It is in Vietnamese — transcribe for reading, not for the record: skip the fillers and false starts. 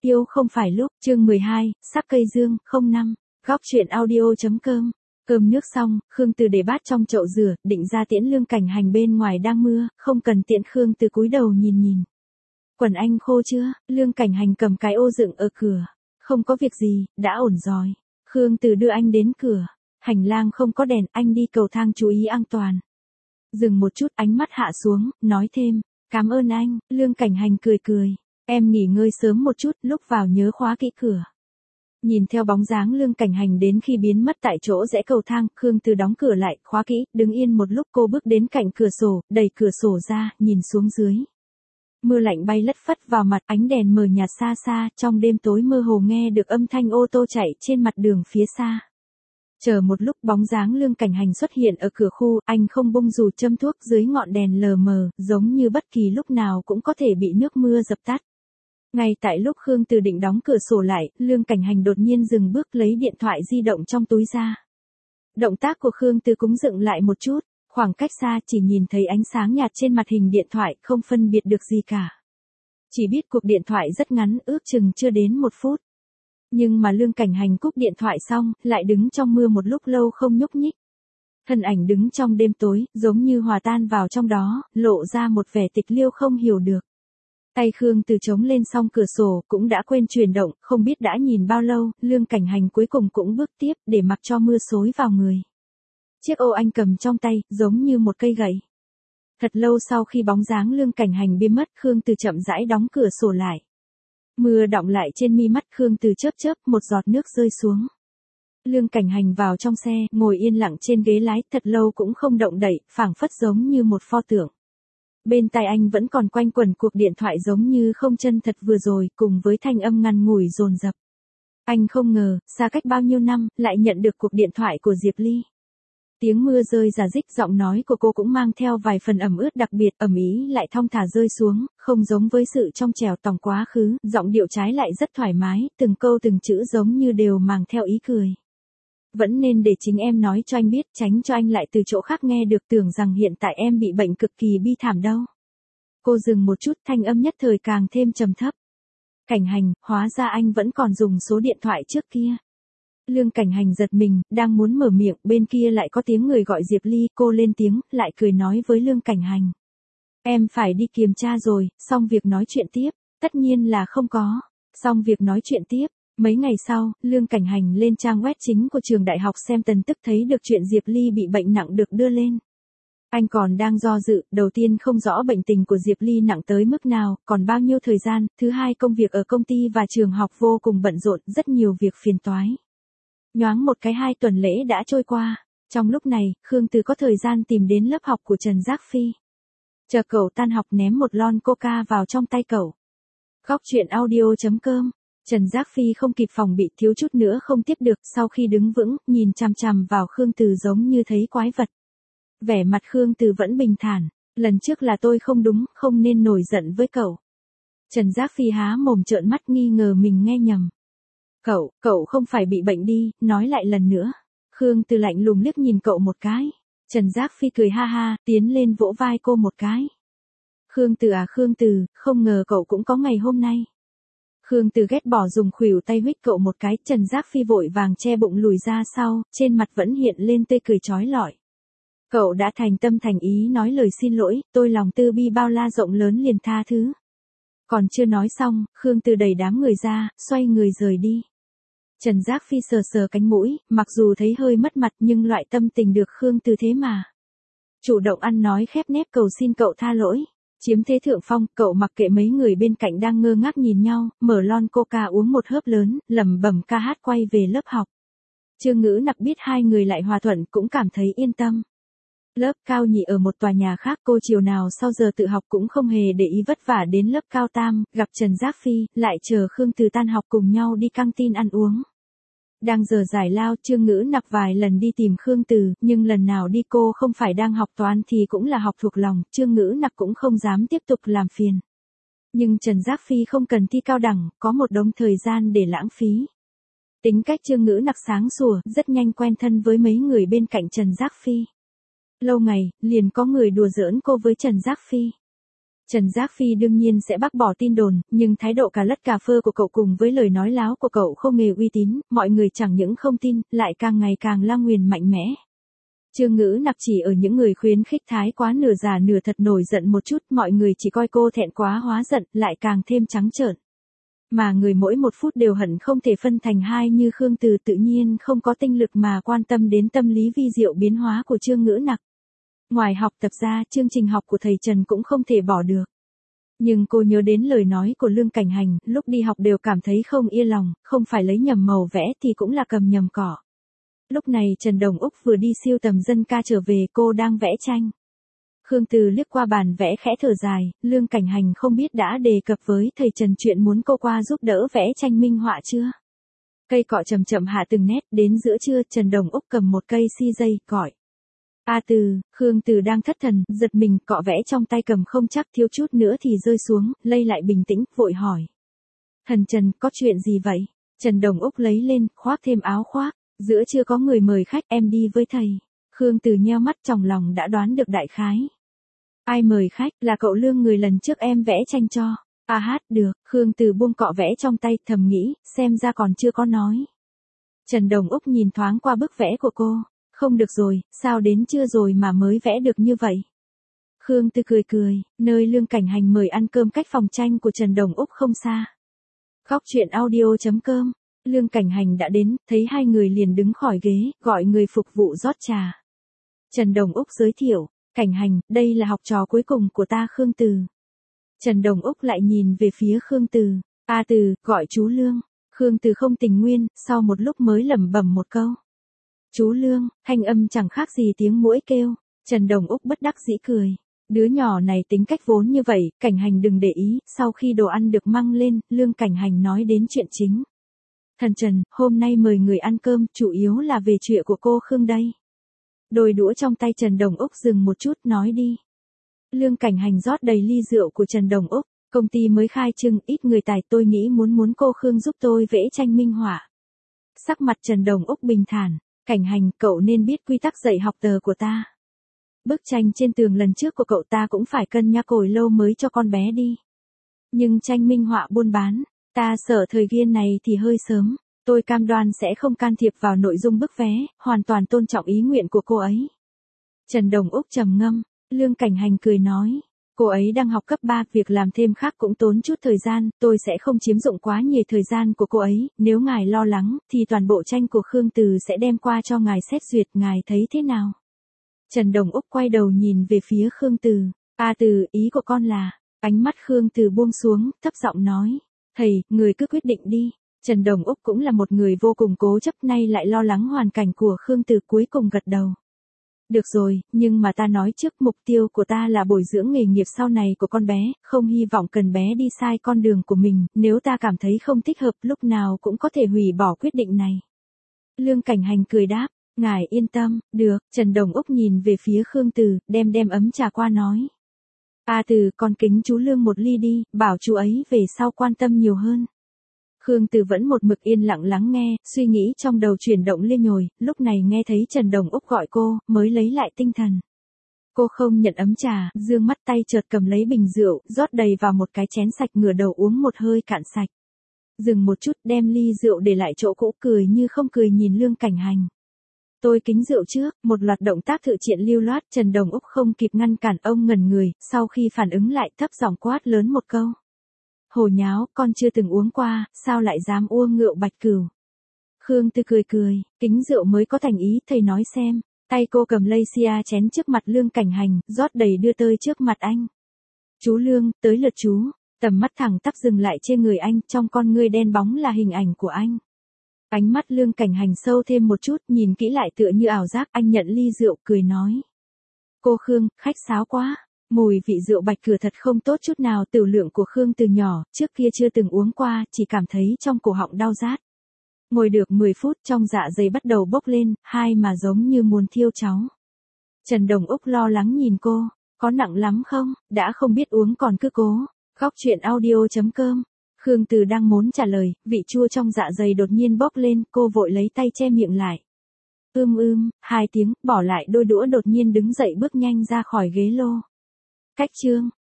Yêu không phải lúc, chương 12, sắc cây dương, 05, góc chuyện audio.com. Cơm nước xong, Khương Từ để bát trong chậu rửa, định ra tiễn Lương Cảnh Hành bên ngoài đang mưa, không cần tiễn. Khương Từ cúi đầu nhìn. Quần anh khô chưa? Lương Cảnh Hành cầm cái ô dựng ở cửa. Không có việc gì, đã ổn rồi. Khương Từ đưa anh đến cửa. Hành lang không có đèn, anh đi cầu thang chú ý an toàn. Dừng một chút, ánh mắt hạ xuống, nói thêm, cảm ơn anh. Lương Cảnh Hành cười. Em nghỉ ngơi sớm một chút, lúc vào nhớ khóa kỹ cửa. Nhìn theo bóng dáng Lương Cảnh Hành đến khi biến mất tại chỗ rẽ cầu thang, Khương Từ đóng cửa lại, khóa kỹ, đứng yên một lúc. Cô bước đến cạnh cửa sổ, đẩy cửa sổ ra, nhìn xuống dưới. Mưa lạnh bay lất phất vào mặt, ánh đèn mờ nhạt xa, trong đêm tối mơ hồ nghe được âm thanh ô tô chạy trên mặt đường phía xa. Chờ một lúc, bóng dáng Lương Cảnh Hành xuất hiện ở cửa khu, anh không bung dù châm thuốc dưới ngọn đèn lờ mờ, giống như bất kỳ lúc nào cũng có thể bị nước mưa dập tắt. Ngay tại lúc Khương Từ định đóng cửa sổ lại, Lương Cảnh Hành đột nhiên dừng bước lấy điện thoại di động trong túi ra. Động tác của Khương Từ cũng dựng lại một chút, khoảng cách xa chỉ nhìn thấy ánh sáng nhạt trên mặt hình điện thoại, không phân biệt được gì cả. Chỉ biết cuộc điện thoại rất ngắn, ước chừng chưa đến 1 phút. Nhưng mà Lương Cảnh Hành cúp điện thoại xong, lại đứng trong mưa một lúc lâu không nhúc nhích. Thân ảnh đứng trong đêm tối, giống như hòa tan vào trong đó, lộ ra một vẻ tịch liêu không hiểu được. Tay Khương Từ chống lên song cửa sổ, cũng đã quên chuyển động, không biết đã nhìn bao lâu, Lương Cảnh Hành cuối cùng cũng bước tiếp, để mặc cho mưa xối vào người. Chiếc ô anh cầm trong tay, giống như một cây gậy. Thật lâu sau khi bóng dáng Lương Cảnh Hành biến mất, Khương Từ chậm rãi đóng cửa sổ lại. Mưa đọng lại trên mi mắt, Khương Từ chớp, một giọt nước rơi xuống. Lương Cảnh Hành vào trong xe, ngồi yên lặng trên ghế lái, thật lâu cũng không động đậy, phảng phất giống như một pho tượng. Bên tai anh vẫn còn quanh quẩn cuộc điện thoại giống như không chân thật vừa rồi, cùng với thanh âm ngắn ngủi dồn dập. Anh không ngờ, xa cách bao nhiêu năm, lại nhận được cuộc điện thoại của Diệp Ly. Tiếng mưa rơi rả rích, giọng nói của cô cũng mang theo vài phần ẩm ướt đặc biệt, ầm ĩ lại thong thả rơi xuống, không giống với sự trong trẻo tòng quá khứ, giọng điệu trái lại rất thoải mái, từng câu từng chữ giống như đều mang theo ý cười. Vẫn nên để chính em nói cho anh biết, tránh cho anh lại từ chỗ khác nghe được, tưởng rằng hiện tại em bị bệnh cực kỳ bi thảm đâu. Cô dừng một chút, thanh âm nhất thời càng thêm trầm thấp. Cảnh Hành, hóa ra anh vẫn còn dùng số điện thoại trước kia. Lương Cảnh Hành giật mình, đang muốn mở miệng, bên kia lại có tiếng người gọi Diệp Ly, cô lên tiếng, lại cười nói với Lương Cảnh Hành. Em phải đi kiểm tra rồi, xong việc nói chuyện tiếp. Tất nhiên là không có. Xong việc nói chuyện tiếp. Mấy ngày sau, Lương Cảnh Hành lên trang web chính của trường đại học xem tin tức, thấy được chuyện Diệp Ly bị bệnh nặng được đưa lên. Anh còn đang do dự, đầu tiên không rõ bệnh tình của Diệp Ly nặng tới mức nào, còn bao nhiêu thời gian, thứ hai công việc ở công ty và trường học vô cùng bận rộn, rất nhiều việc phiền toái. Nhoáng một cái 2 tuần lễ đã trôi qua. Trong lúc này, Khương Từ có thời gian tìm đến lớp học của Trần Giác Phi. Chờ cậu tan học ném một lon coca vào trong tay cậu. Góc chuyện audio.com. Trần Giác Phi không kịp phòng bị, thiếu chút nữa không tiếp được, sau khi đứng vững, nhìn chằm chằm vào Khương Từ giống như thấy quái vật. Vẻ mặt Khương Từ vẫn bình thản, lần trước là tôi không đúng, không nên nổi giận với cậu. Trần Giác Phi há mồm trợn mắt nghi ngờ mình nghe nhầm. Cậu không phải bị bệnh đi, nói lại lần nữa. Khương Từ lạnh lùng liếc nhìn cậu một cái. Trần Giác Phi cười ha ha, tiến lên vỗ vai cô một cái. Khương Từ, không ngờ cậu cũng có ngày hôm nay. Khương Từ ghét bỏ dùng khuỷu tay huých cậu một cái, Trần Giác Phi vội vàng che bụng lùi ra sau, trên mặt vẫn hiện lên tươi cười chói lọi. Cậu đã thành tâm thành ý nói lời xin lỗi, tôi lòng từ bi bao la rộng lớn liền tha thứ. Còn chưa nói xong, Khương Từ đẩy đám người ra, xoay người rời đi. Trần Giác Phi sờ cánh mũi, mặc dù thấy hơi mất mặt nhưng loại tâm tình được Khương Từ thế mà. Chủ động ăn nói khép nép cầu xin cậu tha lỗi. Chiếm thế thượng phong, cậu mặc kệ mấy người bên cạnh đang ngơ ngác nhìn nhau, mở lon coca uống một hớp lớn, lẩm bẩm ca hát quay về lớp học. Trương Ngữ Nặc biết hai người lại hòa thuận cũng cảm thấy yên tâm. Lớp cao nhị ở một tòa nhà khác, cô chiều nào sau giờ tự học cũng không hề để ý vất vả đến lớp cao tam, gặp Trần Giác Phi, lại chờ Khương Từ tan học cùng nhau đi căng tin ăn uống. Đang giờ giải lao, Trương Ngữ Nặc vài lần đi tìm Khương Từ, nhưng lần nào đi cô không phải đang học toán thì cũng là học thuộc lòng, Trương Ngữ Nặc cũng không dám tiếp tục làm phiền. Nhưng Trần Giác Phi không cần thi cao đẳng, có một đống thời gian để lãng phí. Tính cách Trương Ngữ Nặc sáng sủa, rất nhanh quen thân với mấy người bên cạnh Trần Giác Phi. Lâu ngày, liền có người đùa giỡn cô với Trần Giác Phi. Trần Giác Phi đương nhiên sẽ bác bỏ tin đồn, nhưng thái độ cà lất cà phơ của cậu cùng với lời nói láo của cậu không hề uy tín, mọi người chẳng những không tin, lại càng ngày càng la nguyền mạnh mẽ. Trương Ngữ Nặc chỉ ở những người khuyến khích thái quá nửa giả nửa thật nổi giận một chút, mọi người chỉ coi cô thẹn quá hóa giận, lại càng thêm trắng trợn. Mà người mỗi một phút đều hận không thể phân thành hai như Khương Từ tự nhiên không có tinh lực mà quan tâm đến tâm lý vi diệu biến hóa của Trương Ngữ Nặc. Ngoài học tập ra, chương trình học của thầy Trần cũng không thể bỏ được. Nhưng cô nhớ đến lời nói của Lương Cảnh Hành, lúc đi học đều cảm thấy không yên lòng, không phải lấy nhầm màu vẽ thì cũng là cầm nhầm cỏ. Lúc này Trần Đồng Úc vừa đi siêu tầm dân ca trở về, cô đang vẽ tranh. Khương Từ liếc qua bàn vẽ khẽ thở dài, Lương Cảnh Hành không biết đã đề cập với thầy Trần chuyện muốn cô qua giúp đỡ vẽ tranh minh họa chưa? Cây cọ chậm chậm hạ từng nét, đến giữa trưa Trần Đồng Úc cầm một cây si dây, gọi. A Từ, Khương Từ đang thất thần, giật mình, cọ vẽ trong tay cầm không chắc thiếu chút nữa thì rơi xuống, lây lại bình tĩnh, vội hỏi. Thần Trần, có chuyện gì vậy? Trần Đồng Úc lấy lên, khoác thêm áo khoác, giữa trưa có người mời khách, em đi với thầy. Khương Từ nheo mắt trong lòng đã đoán được đại khái. Ai mời khách, là cậu Lương người lần trước em vẽ tranh cho. À hát, được, Khương Từ buông cọ vẽ trong tay, thầm nghĩ, xem ra còn chưa có nói. Trần Đồng Úc nhìn thoáng qua bức vẽ của cô. Không được rồi, sao đến trưa rồi mà mới vẽ được như vậy? Khương Từ cười cười, nơi Lương Cảnh Hành mời ăn cơm cách phòng tranh của Trần Đồng Úc không xa. Góc truyện audio.com, Lương Cảnh Hành đã đến, thấy hai người liền đứng khỏi ghế, gọi người phục vụ rót trà. Trần Đồng Úc giới thiệu, Cảnh Hành, đây là học trò cuối cùng của ta Khương Từ. Trần Đồng Úc lại nhìn về phía Khương Từ, A Từ, gọi chú Lương. Khương Từ không tình nguyên, sau một lúc mới lẩm bẩm một câu. Chú Lương, thanh âm chẳng khác gì tiếng muỗi kêu. Trần Đồng Úc bất đắc dĩ cười. Đứa nhỏ này tính cách vốn như vậy, Cảnh Hành đừng để ý. Sau khi đồ ăn được mang lên, Lương Cảnh Hành nói đến chuyện chính. Thần Trần, hôm nay mời người ăn cơm, chủ yếu là về chuyện của cô Khương đây. Đôi đũa trong tay Trần Đồng Úc dừng một chút, nói đi. Lương Cảnh Hành rót đầy ly rượu của Trần Đồng Úc. Công ty mới khai trương, ít người tài, tôi nghĩ muốn cô Khương giúp tôi vẽ tranh minh họa. Sắc mặt Trần Đồng Úc bình thản. Cảnh Hành, cậu nên biết quy tắc dạy học tờ của ta. Bức tranh trên tường lần trước của cậu ta cũng phải cân nhắc hồi lâu mới cho con bé đi. Nhưng tranh minh họa buôn bán, ta sợ thời gian này thì hơi sớm. Tôi cam đoan sẽ không can thiệp vào nội dung bức vé, hoàn toàn tôn trọng ý nguyện của cô ấy. Trần Đồng Úc trầm ngâm, Lương Cảnh Hành cười nói. Cô ấy đang học cấp 3, việc làm thêm khác cũng tốn chút thời gian, tôi sẽ không chiếm dụng quá nhiều thời gian của cô ấy, nếu ngài lo lắng, thì toàn bộ tranh của Khương Từ sẽ đem qua cho ngài xét duyệt, ngài thấy thế nào? Trần Đồng Úc quay đầu nhìn về phía Khương Từ, A Từ, ý của con là, ánh mắt Khương Từ buông xuống, thấp giọng nói, thầy, người cứ quyết định đi. Trần Đồng Úc cũng là một người vô cùng cố chấp, nay lại lo lắng hoàn cảnh của Khương Từ, cuối cùng gật đầu. Được rồi, nhưng mà ta nói trước, mục tiêu của ta là bồi dưỡng nghề nghiệp sau này của con bé, không hy vọng cần bé đi sai con đường của mình, nếu ta cảm thấy không thích hợp lúc nào cũng có thể hủy bỏ quyết định này. Lương Cảnh Hành cười đáp, ngài yên tâm, được. Trần Đồng Úc nhìn về phía Khương Từ, đem ấm trà qua nói. A Từ, con kính chú Lương một ly đi, bảo chú ấy về sau quan tâm nhiều hơn. Khương Từ vẫn một mực yên lặng lắng nghe, suy nghĩ trong đầu chuyển động liên nhồi, lúc này nghe thấy Trần Đồng Úc gọi cô, mới lấy lại tinh thần. Cô không nhận ấm trà, dương mắt tay chợt cầm lấy bình rượu, rót đầy vào một cái chén sạch, ngửa đầu uống một hơi cạn sạch. Dừng một chút, đem ly rượu để lại chỗ cũ, cười như không cười nhìn Lương Cảnh Hành. Tôi kính rượu trước, một loạt động tác thực hiện lưu loát, Trần Đồng Úc không kịp ngăn cản, ông ngẩn người, sau khi phản ứng lại thấp giọng quát lớn một câu. Hồ nháo, con chưa từng uống qua, sao lại dám uống rượu Bạch Cửu? Khương Từ cười cười, kính rượu mới có thành ý, thầy nói xem. Tay cô cầm ly xia chén trước mặt Lương Cảnh Hành, rót đầy đưa tới trước mặt anh. Chú Lương, tới lượt chú. Tầm mắt thẳng tắp dừng lại trên người anh, trong con ngươi đen bóng là hình ảnh của anh. Ánh mắt Lương Cảnh Hành sâu thêm một chút, nhìn kỹ lại tựa như ảo giác, anh nhận ly rượu, cười nói. Cô Khương, khách sáo quá. Mùi vị rượu Bạch Cửu thật không tốt chút nào, tiểu lượng của Khương từ nhỏ, trước kia chưa từng uống qua, chỉ cảm thấy trong cổ họng đau rát. Ngồi được 10 phút, trong dạ dày bắt đầu bốc lên, hai mà giống như muốn thiêu cháu. Trần Đồng Úc lo lắng nhìn cô, có nặng lắm không, đã không biết uống còn cứ cố. Góc truyện audio.com, Khương Từ đang muốn trả lời, vị chua trong dạ dày đột nhiên bốc lên, cô vội lấy tay che miệng lại. Hai tiếng, bỏ lại đôi đũa đột nhiên đứng dậy bước nhanh ra khỏi ghế lô. Cách chương.